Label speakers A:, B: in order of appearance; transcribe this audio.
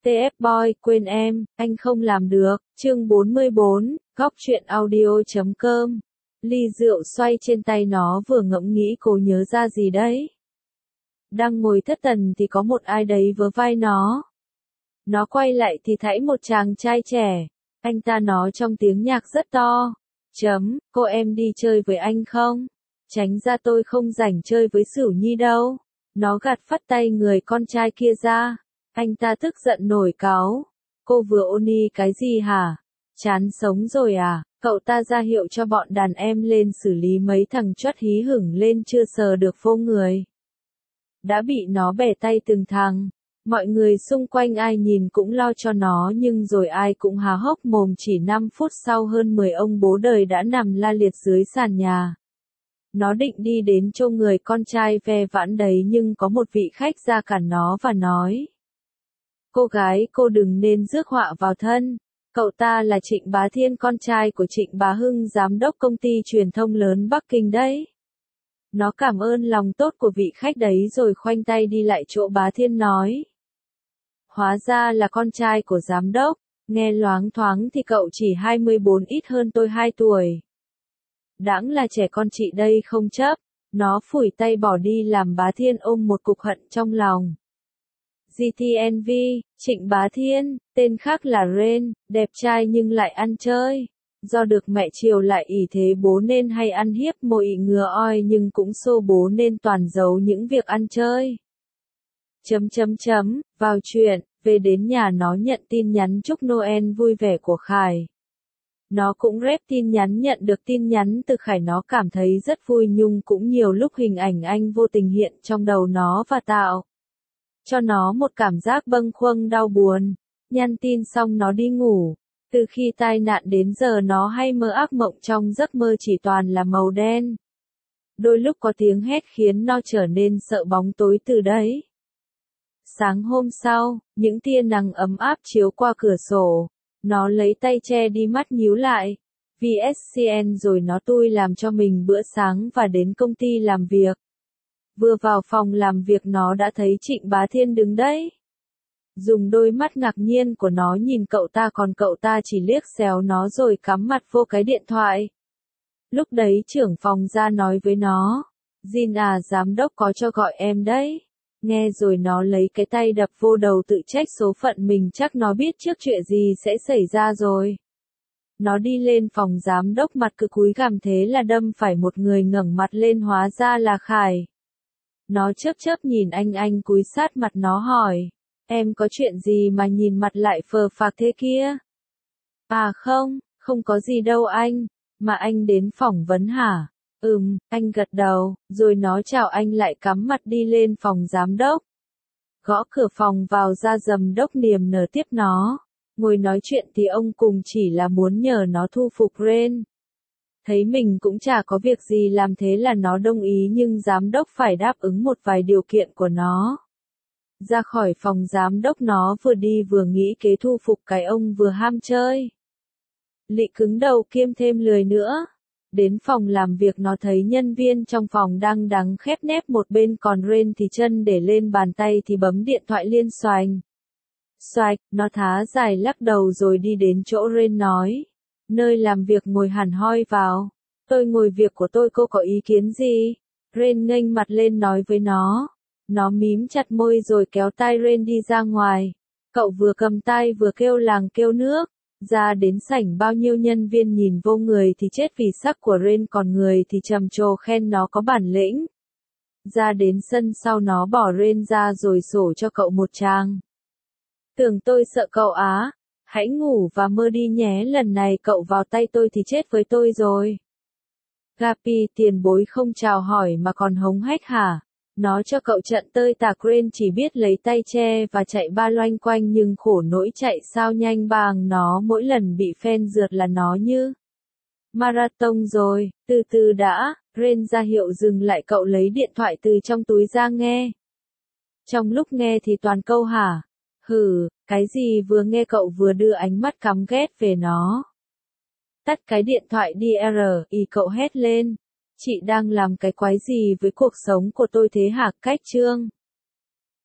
A: TF Boy, quên em, anh không làm được. Chương 44, góc truyện audio.com. Ly rượu xoay trên tay nó vừa ngẫm nghĩ cô nhớ ra gì đấy. Đang ngồi thất thần thì có một ai đấy vớ vai nó. Nó quay lại thì thấy một chàng trai trẻ. Anh ta nói trong tiếng nhạc rất to. Cô em đi chơi với anh không? Tránh ra, tôi không rảnh chơi với Sửu Nhi đâu. Nó gạt phắt tay người con trai kia ra. Anh ta tức giận nổi cáu. Cô vừa ôn y cái gì hả? Chán sống rồi à? Cậu ta ra hiệu cho bọn đàn em lên xử lý mấy thằng chót hí hửng lên chưa sờ được vô người. Đã bị nó bẻ tay từng thằng. Mọi người xung quanh ai nhìn cũng lo cho nó nhưng rồi ai cũng há hốc mồm. Chỉ 5 phút sau hơn 10 ông bố đời đã nằm la liệt dưới sàn nhà. Nó định đi đến chỗ người con trai ve vãn đấy nhưng có một vị khách ra cản nó và nói. Cô gái, cô đừng nên rước họa vào thân. Cậu ta là Trịnh Bá Thiên, con trai của Trịnh Bá Hưng, giám đốc công ty truyền thông lớn Bắc Kinh đấy. Nó cảm ơn lòng tốt của vị khách đấy rồi khoanh tay đi lại chỗ Bá Thiên nói. Hóa ra là con trai của giám đốc, nghe loáng thoáng thì cậu chỉ 24, ít hơn tôi 2 tuổi. Đãng là trẻ con chị đây không chấp. Nó phủi tay bỏ đi làm Bá Thiên ôm một cục hận trong lòng. GTNV, Trịnh Bá Thiên, tên khác là Ren, đẹp trai nhưng lại ăn chơi. Do được mẹ chiều lại ỷ thế bố nên hay ăn hiếp mồi ngừa oi nhưng cũng xô bố nên toàn giấu những việc ăn chơi. Vào chuyện, về đến nhà nó nhận tin nhắn chúc Noel vui vẻ của Khải. Nó cũng rep tin nhắn, nhận được tin nhắn từ Khải nó cảm thấy rất vui nhưng cũng nhiều lúc hình ảnh anh vô tình hiện trong đầu nó và tạo cho nó một cảm giác bâng khuâng đau buồn. Nhắn tin xong nó đi ngủ. Từ khi tai nạn đến giờ nó hay mơ ác mộng, trong giấc mơ chỉ toàn là màu đen. Đôi lúc có tiếng hét khiến nó trở nên sợ bóng tối từ đấy. Sáng hôm sau, những tia nắng ấm áp chiếu qua cửa sổ. Nó lấy tay che đi mắt nhíu lại. VSCN rồi nó tui làm cho mình bữa sáng và đến công ty làm việc. Vừa vào phòng làm việc nó đã thấy Trịnh Bá Thiên đứng đấy. Dùng đôi mắt ngạc nhiên của nó nhìn cậu ta, còn cậu ta chỉ liếc xéo nó rồi cắm mặt vô cái điện thoại. Lúc đấy trưởng phòng ra nói với nó. Jin à, giám đốc có cho gọi em đấy. Nghe rồi nó lấy cái tay đập vô đầu tự trách số phận mình, chắc nó biết trước chuyện gì sẽ xảy ra rồi. Nó đi lên phòng giám đốc mặt cứ cúi gằm, thế là đâm phải một người ngẩng mặt lên, hóa ra là Khải. Nó chớp nhìn anh cúi sát mặt nó hỏi. Em có chuyện gì mà nhìn mặt lại phờ phạc thế kia? À không có gì đâu anh. Mà anh đến phỏng vấn hả? Anh gật đầu, rồi nó chào anh lại cắm mặt đi lên phòng giám đốc. Gõ cửa phòng vào ra, giám đốc niềm nở tiếp nó. Ngồi nói chuyện thì ông cùng chỉ là muốn nhờ nó thu phục Ren. Thấy mình cũng chả có việc gì làm thế là nó đồng ý, nhưng giám đốc phải đáp ứng một vài điều kiện của nó. Ra khỏi phòng giám đốc nó vừa đi vừa nghĩ kế thu phục cái ông vừa ham chơi. Lị cứng đầu kiêm thêm lười nữa. Đến phòng làm việc nó thấy nhân viên trong phòng đang đắng khép nép một bên, còn Ren thì chân để lên bàn tay thì bấm điện thoại liên xoành. Nó thá dài lắc đầu rồi đi đến chỗ Ren nói. Nơi làm việc ngồi hẳn hoi vào. Tôi ngồi việc của tôi, cô có ý kiến gì? Ren nghênh mặt lên nói với nó. Nó mím chặt môi rồi kéo tay Ren đi ra ngoài. Cậu vừa cầm tay vừa kêu làng kêu nước. Ra đến sảnh bao nhiêu nhân viên nhìn vô, người thì chết vì sắc của Ren, còn người thì trầm trồ khen nó có bản lĩnh. Ra đến sân sau nó bỏ Ren ra rồi sổ cho cậu một tràng. Tưởng tôi sợ cậu á? Hãy ngủ và mơ đi nhé, lần này cậu vào tay tôi thì chết với tôi rồi. Gapi, tiền bối không chào hỏi mà còn hống hách hả? Nó cho cậu trận tơi tạc. Ren chỉ biết lấy tay che và chạy ba loanh quanh, nhưng khổ nỗi chạy sao nhanh bằng nó, mỗi lần bị phen rượt là nó như marathon rồi. Từ từ đã. Ren ra hiệu dừng lại, cậu lấy điện thoại từ trong túi ra nghe. Trong lúc nghe thì toàn câu hả? Cái gì? Vừa nghe cậu vừa đưa ánh mắt căm ghét về nó. Tắt cái điện thoại đi cậu hét lên. Chị đang làm cái quái gì với cuộc sống của tôi thế hả? Cách chương